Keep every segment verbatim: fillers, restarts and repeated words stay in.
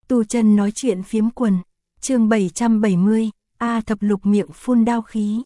Tu chân nói chuyện phiếm quần, chương bảy trăm bảy mươi, A thập lục miệng phun đao khí.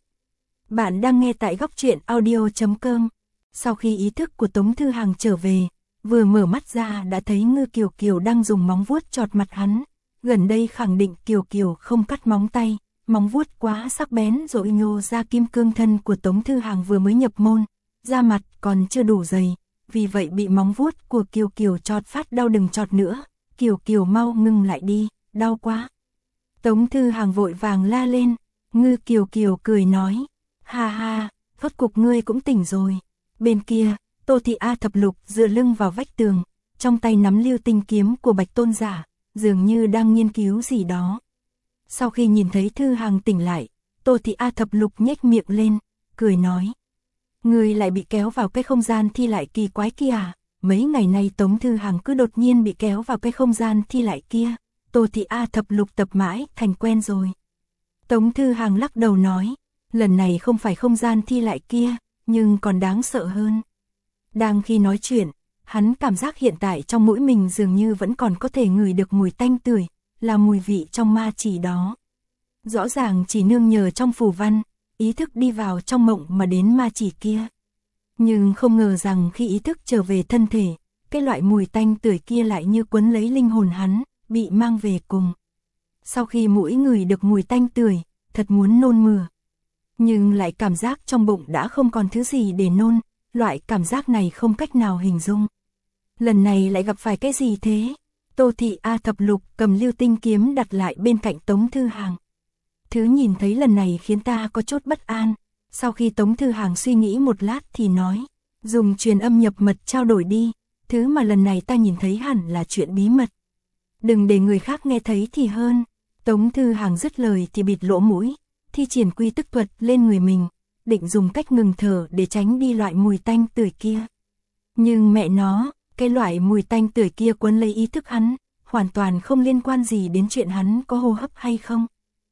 Bạn đang nghe tại góc truyện audio chấm com. Sau khi ý thức của Tống Thư Hằng trở về, vừa mở mắt ra đã thấy Ngư Kiều Kiều đang dùng móng vuốt chọt mặt hắn. Gần đây khẳng định Kiều Kiều không cắt móng tay, móng vuốt quá sắc bén rồi nhô ra kim cương thân của Tống Thư Hằng vừa mới nhập môn, da mặt còn chưa đủ dày, vì vậy bị móng vuốt của Kiều Kiều chọt phát đau. Đừng chọt nữa, Kiều Kiều mau ngưng lại đi, đau quá. Tống Thư Hằng vội vàng la lên. Ngư Kiều Kiều cười nói, ha ha, rốt cục ngươi cũng tỉnh rồi. Bên kia, Tô Thị A thập lục dựa lưng vào vách tường, trong tay nắm lưu tinh kiếm của Bạch Tôn Giả, dường như đang nghiên cứu gì đó. Sau khi nhìn thấy Thư Hằng tỉnh lại, Tô Thị A thập lục nhếch miệng lên, cười nói, ngươi lại bị kéo vào cái không gian thi lại kỳ quái kia à? Mấy ngày nay Tống Thư Hằng cứ đột nhiên bị kéo vào cái không gian thi lại kia, Tô Thị A thập lục tập mãi thành quen rồi. Tống Thư Hằng lắc đầu nói, lần này không phải không gian thi lại kia, nhưng còn đáng sợ hơn. Đang khi nói chuyện, hắn cảm giác hiện tại trong mũi mình dường như vẫn còn có thể ngửi được mùi tanh tưởi, là mùi vị trong ma chỉ đó. Rõ ràng chỉ nương nhờ trong phù văn, ý thức đi vào trong mộng mà đến ma chỉ kia. Nhưng không ngờ rằng khi ý thức trở về thân thể, cái loại mùi tanh tưởi kia lại như quấn lấy linh hồn hắn, bị mang về cùng. Sau khi mũi ngửi được mùi tanh tưởi, thật muốn nôn mửa. Nhưng lại cảm giác trong bụng đã không còn thứ gì để nôn, loại cảm giác này không cách nào hình dung. Lần này lại gặp phải cái gì thế? Tô Thị A thập lục cầm lưu tinh kiếm đặt lại bên cạnh Tống Thư Hằng. Thứ nhìn thấy lần này khiến ta có chút bất an. Sau khi Tống Thư Hằng suy nghĩ một lát thì nói, dùng truyền âm nhập mật trao đổi đi, thứ mà lần này ta nhìn thấy hẳn là chuyện bí mật. Đừng để người khác nghe thấy thì hơn. Tống Thư Hằng dứt lời thì bịt lỗ mũi, thi triển quy tức thuật lên người mình, định dùng cách ngừng thở để tránh đi loại mùi tanh tưởi kia. Nhưng mẹ nó, cái loại mùi tanh tưởi kia quấn lấy ý thức hắn, hoàn toàn không liên quan gì đến chuyện hắn có hô hấp hay không.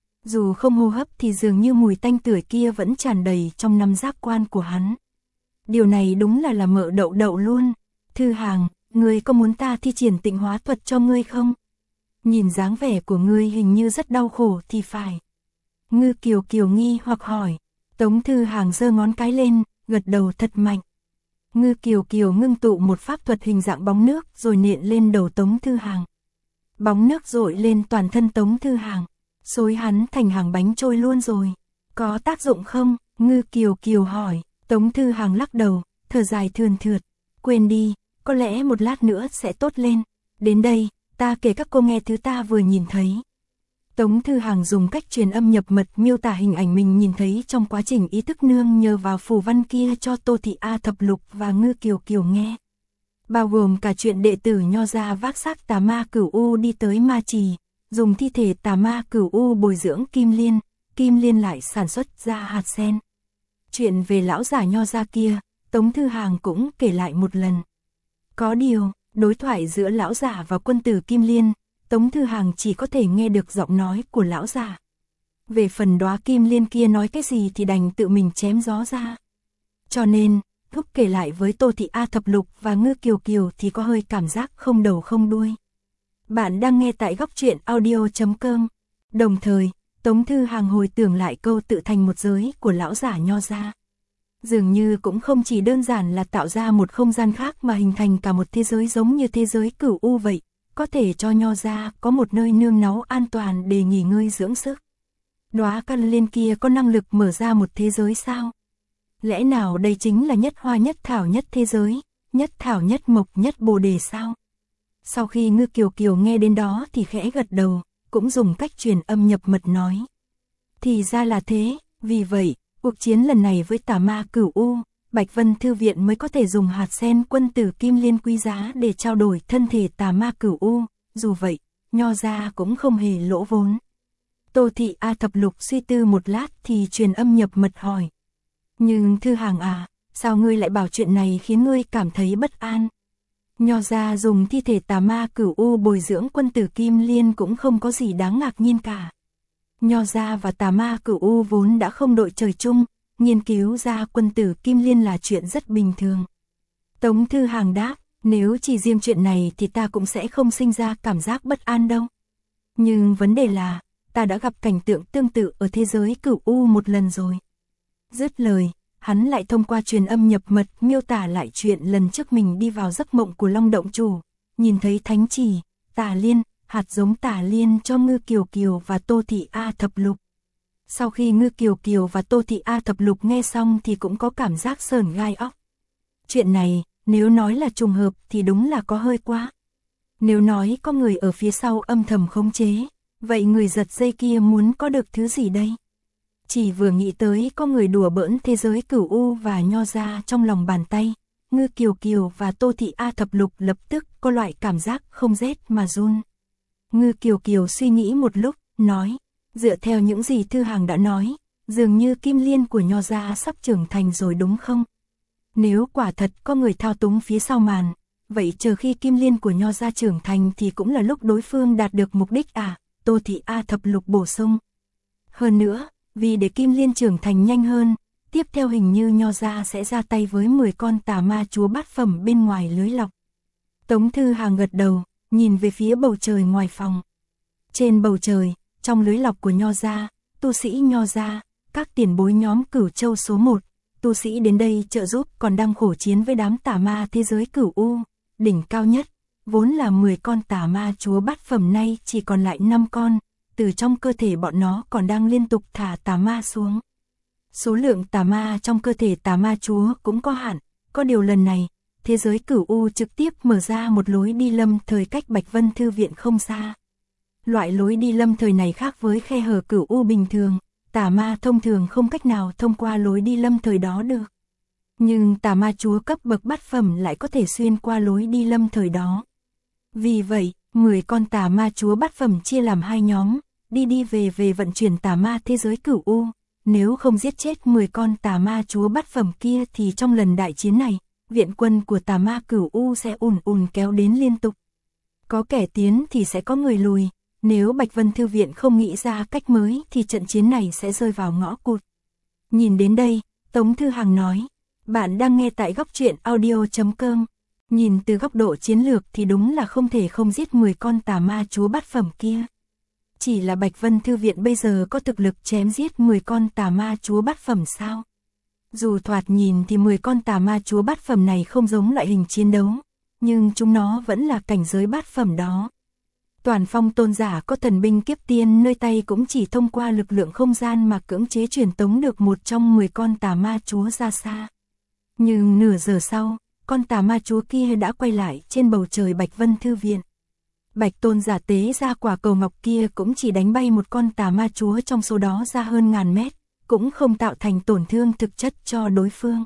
Dù không hô hấp thì dường như mùi tanh tưởi kia vẫn tràn đầy trong năm giác quan của hắn. Điều này đúng là là mợ đậu đậu luôn. Thư Hằng, ngươi có muốn ta thi triển tịnh hóa thuật cho ngươi không? Nhìn dáng vẻ của ngươi hình như rất đau khổ thì phải. Ngư Kiều Kiều nghi hoặc hỏi. Tống Thư Hằng giơ ngón cái lên, gật đầu thật mạnh. Ngư Kiều Kiều ngưng tụ một pháp thuật hình dạng bóng nước rồi nện lên đầu Tống Thư Hằng. Bóng nước dội lên toàn thân Tống Thư Hằng, xối hắn thành hàng bánh trôi luôn rồi. Có tác dụng không? Ngư Kiều Kiều hỏi. Tống Thư Hằng lắc đầu, thở dài thườn thượt. Quên đi, có lẽ một lát nữa sẽ tốt lên. Đến đây, ta kể các cô nghe thứ ta vừa nhìn thấy. Tống Thư Hằng dùng cách truyền âm nhập mật miêu tả hình ảnh mình nhìn thấy trong quá trình ý thức nương nhờ vào phù văn kia cho Tô Thị A thập lục và Ngư Kiều Kiều nghe. Bao gồm cả chuyện đệ tử Nho gia vác xác tà ma Cửu U đi tới ma trì, dùng thi thể tà ma Cửu U bồi dưỡng kim liên, kim liên lại sản xuất ra hạt sen. Chuyện về lão giả Nho gia kia, Tống Thư Hằng cũng kể lại một lần. Có điều, đối thoại giữa lão giả và quân tử kim liên, Tống Thư Hằng chỉ có thể nghe được giọng nói của lão giả. Về phần đóa kim liên kia nói cái gì thì đành tự mình chém gió ra. Cho nên, lúc kể lại với Tô Thị A thập lục và Ngư Kiều Kiều thì có hơi cảm giác không đầu không đuôi. Bạn đang nghe tại góc truyện audio chấm com. Đồng thời, Tống Thư Hằng hồi tưởng lại câu tự thành một giới của lão giả Nho gia. Dường như cũng không chỉ đơn giản là tạo ra một không gian khác mà hình thành cả một thế giới giống như thế giới Cửu U vậy. Có thể cho Nho gia có một nơi nương náu an toàn để nghỉ ngơi dưỡng sức. Đóa căn liên kia có năng lực mở ra một thế giới sao? Lẽ nào đây chính là nhất hoa nhất thảo nhất thế giới, nhất thảo nhất mộc nhất bồ đề sao? Sau khi Ngư Kiều Kiều nghe đến đó thì khẽ gật đầu, cũng dùng cách truyền âm nhập mật nói. Thì ra là thế, vì vậy, cuộc chiến lần này với tà ma Cửu U, Bạch Vân Thư Viện mới có thể dùng hạt sen quân tử kim liên quý giá để trao đổi thân thể tà ma Cửu U, dù vậy, Nho gia cũng không hề lỗ vốn. Tô Thị A thập lục suy tư một lát thì truyền âm nhập mật hỏi. Nhưng Thư Hằng à, sao ngươi lại bảo chuyện này khiến ngươi cảm thấy bất an? Nho gia dùng thi thể tà ma Cửu U bồi dưỡng quân tử kim liên cũng không có gì đáng ngạc nhiên cả. Nho gia và tà ma Cửu U vốn đã không đội trời chung, nghiên cứu ra quân tử kim liên là chuyện rất bình thường. Tống Thư Hằng đáp, nếu chỉ riêng chuyện này thì ta cũng sẽ không sinh ra cảm giác bất an đâu. Nhưng vấn đề là, ta đã gặp cảnh tượng tương tự ở thế giới cửu u một lần rồi. Dứt lời, hắn lại thông qua truyền âm nhập mật miêu tả lại chuyện lần trước mình đi vào giấc mộng của Long Động Chủ, nhìn thấy thánh chỉ, tà liên, hạt giống tà liên cho Ngư Kiều Kiều và Tô Thị A Thập Lục. Sau khi Ngư Kiều Kiều và Tô Thị A Thập Lục nghe xong thì cũng có cảm giác sởn gai óc. Chuyện này, nếu nói là trùng hợp thì đúng là có hơi quá. Nếu nói có người ở phía sau âm thầm khống chế, vậy người giật dây kia muốn có được thứ gì đây? Chỉ vừa nghĩ tới có người đùa bỡn thế giới cửu u và nho ra trong lòng bàn tay, Ngư Kiều Kiều và Tô Thị A Thập Lục lập tức có loại cảm giác không rét mà run. Ngư Kiều Kiều suy nghĩ một lúc, nói, dựa theo những gì Thư Hằng đã nói, dường như kim liên của nho gia sắp trưởng thành rồi đúng không? Nếu quả thật có người thao túng phía sau màn, vậy chờ khi kim liên của nho gia trưởng thành thì cũng là lúc đối phương đạt được mục đích à, Tô Thị A Thập Lục bổ sung. Hơn nữa, vì để kim liên trưởng thành nhanh hơn, tiếp theo hình như nho gia sẽ ra tay với mười con tà ma chúa bát phẩm bên ngoài lưới lọc. Tống Thư Hằng gật đầu, nhìn về phía bầu trời ngoài phòng. Trên bầu trời, trong lưới lọc của nho gia, tu sĩ nho gia, các tiền bối nhóm Cửu Châu số một, tu sĩ đến đây trợ giúp còn đang khổ chiến với đám tà ma thế giới cửu u, đỉnh cao nhất, vốn là mười con tà ma chúa bát phẩm nay chỉ còn lại năm con, từ trong cơ thể bọn nó còn đang liên tục thả tà ma xuống. Số lượng tà ma trong cơ thể tà ma chúa cũng có hạn, có điều lần này, thế giới cửu u trực tiếp mở ra một lối đi lâm thời cách Bạch Vân Thư Viện không xa. Loại lối đi lâm thời này khác với khe hở cửu u bình thường, tà ma thông thường không cách nào thông qua lối đi lâm thời đó được. Nhưng tà ma chúa cấp bậc bát phẩm lại có thể xuyên qua lối đi lâm thời đó. Vì vậy, mười con tà ma chúa bát phẩm chia làm hai nhóm, đi đi về về vận chuyển tà ma thế giới cửu u. Nếu không giết chết mười con tà ma chúa bát phẩm kia thì trong lần đại chiến này, viện quân của tà ma cửu u sẽ ùn ùn kéo đến liên tục. Có kẻ tiến thì sẽ có người lùi. Nếu Bạch Vân Thư Viện không nghĩ ra cách mới thì trận chiến này sẽ rơi vào ngõ cụt. Nhìn đến đây, Tống Thư Hằng nói, bạn đang nghe tại góc truyện audio chấm com. Nhìn từ góc độ chiến lược thì đúng là không thể không giết mười con tà ma chúa bát phẩm kia. Chỉ là Bạch Vân Thư Viện bây giờ có thực lực chém giết mười con tà ma chúa bát phẩm sao? Dù thoạt nhìn thì mười con tà ma chúa bát phẩm này không giống loại hình chiến đấu, nhưng chúng nó vẫn là cảnh giới bát phẩm đó. Toàn Phong tôn giả có thần binh kiếp tiên nơi tay cũng chỉ thông qua lực lượng không gian mà cưỡng chế truyền tống được một trong mười con tà ma chúa ra xa. Nhưng nửa giờ sau, con tà ma chúa kia đã quay lại trên bầu trời Bạch Vân Thư Viện. Bạch tôn giả tế ra quả cầu ngọc kia cũng chỉ đánh bay một con tà ma chúa trong số đó ra hơn ngàn mét, cũng không tạo thành tổn thương thực chất cho đối phương.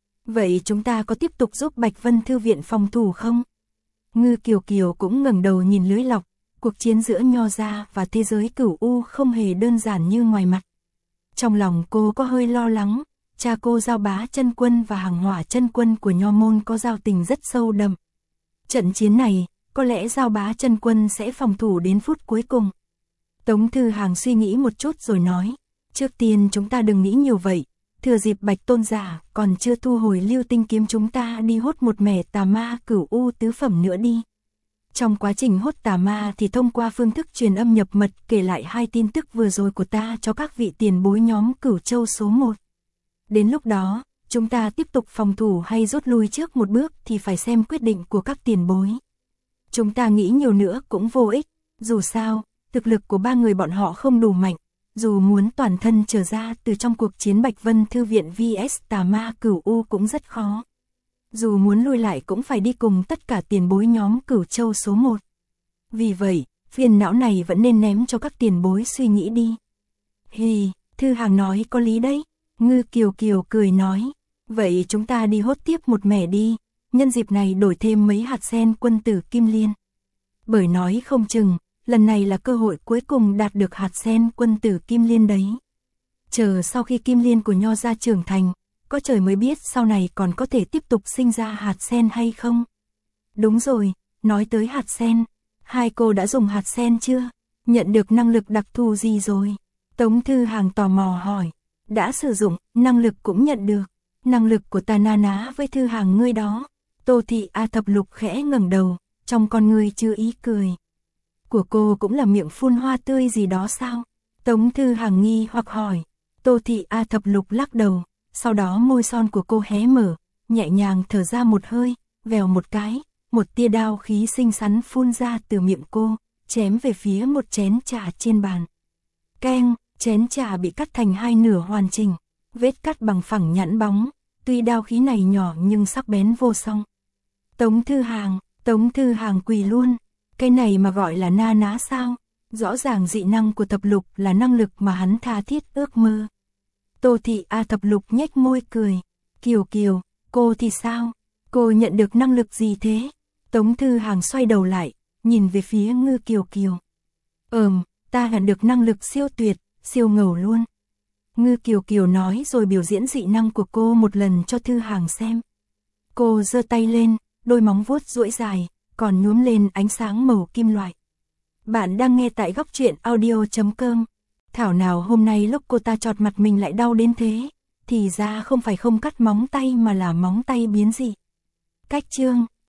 Vậy chúng ta có tiếp tục giúp Bạch Vân Thư Viện phòng thủ không? Ngư Kiều Kiều cũng ngẩng đầu nhìn lưới lọc. Cuộc chiến giữa nho gia và thế giới cửu u không hề đơn giản như ngoài mặt. Trong lòng cô có hơi lo lắng, cha cô Giao Bá Chân Quân và Hàng Hỏa Chân Quân của nho môn có giao tình rất sâu đậm. Trận chiến này, có lẽ Giao Bá Chân Quân sẽ phòng thủ đến phút cuối cùng. Tống Thư Hằng suy nghĩ một chút rồi nói, trước tiên chúng ta đừng nghĩ nhiều vậy, thừa dịp Bạch tôn giả còn chưa thu hồi lưu tinh kiếm chúng ta đi hốt một mẻ tà ma cửu u tứ phẩm nữa đi. Trong quá trình hốt tà ma thì thông qua phương thức truyền âm nhập mật kể lại hai tin tức vừa rồi của ta cho các vị tiền bối nhóm Cửu Châu số một. Đến lúc đó, chúng ta tiếp tục phòng thủ hay rút lui trước một bước thì phải xem quyết định của các tiền bối. Chúng ta nghĩ nhiều nữa cũng vô ích, dù sao, thực lực của ba người bọn họ không đủ mạnh, dù muốn toàn thân trở ra từ trong cuộc chiến Bạch Vân Thư Viện vs tà ma Cửu U cũng rất khó. Dù muốn lui lại cũng phải đi cùng tất cả tiền bối nhóm Cửu Châu số một. Vì vậy, phiền não này vẫn nên ném cho các tiền bối suy nghĩ đi. Hì, Thư Hằng nói có lý đấy. Ngư Kiều Kiều cười nói, vậy chúng ta đi hốt tiếp một mẻ đi, nhân dịp này đổi thêm mấy hạt sen quân tử Kim Liên. Bởi nói không chừng, lần này là cơ hội cuối cùng đạt được hạt sen quân tử Kim Liên đấy. Chờ sau khi Kim Liên của nho gia trưởng thành, có trời mới biết sau này còn có thể tiếp tục sinh ra hạt sen hay không. Đúng rồi, nói tới hạt sen, hai cô đã dùng hạt sen chưa? Nhận được năng lực đặc thù gì rồi? Tống Thư Hằng tò mò hỏi. Đã sử dụng, năng lực cũng nhận được. Năng lực của ta na ná với Thư Hằng ngươi đó. Tô Thị A Thập Lục khẽ ngẩng đầu, trong con ngươi chưa ý cười. của cô cũng là miệng phun hoa tươi gì đó sao? Tống Thư Hàng nghi hoặc hỏi. Tô Thị A Thập Lục lắc đầu, sau đó môi son của cô hé mở, nhẹ nhàng thở ra một hơi, vèo một cái, một tia đao khí xinh xắn phun ra từ miệng cô, chém về phía một chén trà trên bàn. Keng, chén trà bị cắt thành hai nửa hoàn chỉnh, vết cắt bằng phẳng nhẵn bóng, tuy đao khí này nhỏ nhưng sắc bén vô song. Tống Thư Hàng, Tống Thư Hàng quỳ luôn, cái này mà gọi là na ná sao? Rõ ràng dị năng của Thập Lục là năng lực mà hắn tha thiết ước mơ. Tô Thị A Thập Lục nhếch môi cười. Kiều Kiều, cô thì sao? Cô nhận được năng lực gì thế? Tống Thư Hàng xoay đầu lại, nhìn về phía Ngư Kiều Kiều. Ừm, ta nhận được năng lực siêu tuyệt, siêu ngầu luôn. Ngư Kiều Kiều nói rồi biểu diễn dị năng của cô một lần cho Thư Hàng xem. Cô giơ tay lên, đôi móng vuốt duỗi dài, còn nhuốm lên ánh sáng màu kim loại. Bạn đang nghe tại góc truyện audio chấm com. Thảo nào hôm nay lúc cô ta chọt mặt mình lại đau đến thế, thì ra không phải không cắt móng tay mà là móng tay biến dị. Cách chương